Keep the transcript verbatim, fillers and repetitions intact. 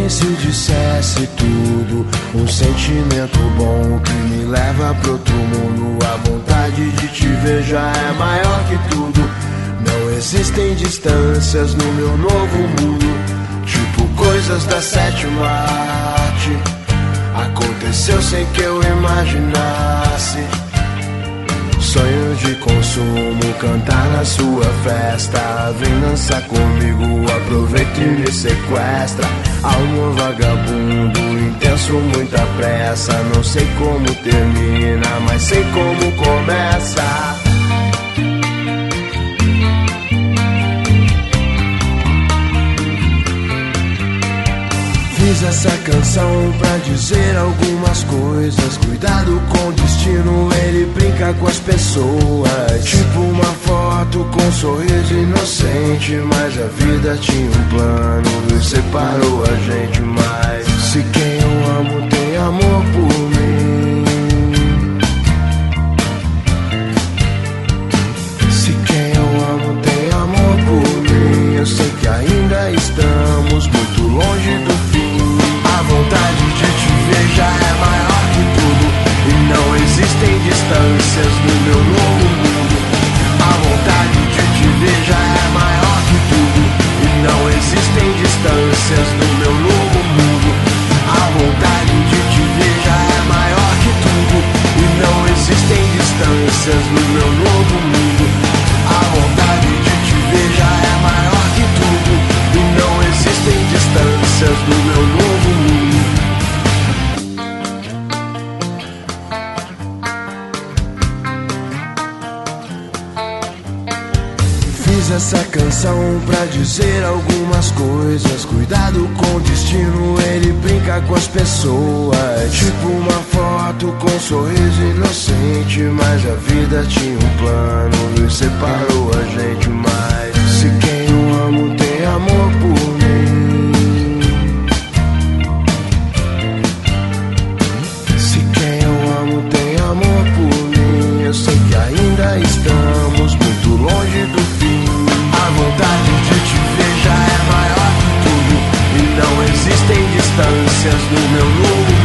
nem se dissesse tudo. Um sentimento bom que me leva pro outro mundo. A vontade de te ver já é maior que tudo. Não existem distâncias no meu novo mundo. Tipo coisas da sétima arte. Aconteceu sem que eu imaginasse. Sonho de consumo, cantar na sua festa. Vem dançar comigo, aproveita e me sequestra. Alma vagabundo, intenso, muita pressa. Não sei como termina, mas sei como começa. Fiz essa canção pra dizer algumas coisas. Cuidado com o destino, ele brinca com as pessoas. Tipo uma foto com um sorriso inocente. Mas a vida tinha um plano e separou a gente mais. Se quem eu amo tem amor por mim, se quem eu amo tem amor por mim, eu sei que ainda estamos muito longe do fim. A vontade de te ver já é maior que tudo. E não existem distâncias no meu novo mundo. A vontade de te ver já é maior que tudo. E não existem distâncias no meu novo mundo. A vontade de te ver já é maior que tudo. E não existem distâncias no meu novo mundo. A vontade de te ver já é maior que tudo. E não existem distâncias no meu novo mundo. Fiz essa canção pra dizer algumas coisas. Cuidado com o destino, ele brinca com as pessoas. Tipo uma foto com um sorriso inocente. Mas a vida tinha um plano e separou a gente mais. Se quem eu amo tem amor por mim, se quem eu amo tem amor por mim, eu sei que ainda estamos muito longe do fim. A vontade de te ver já é maior que tudo. E não existem distâncias no meu novo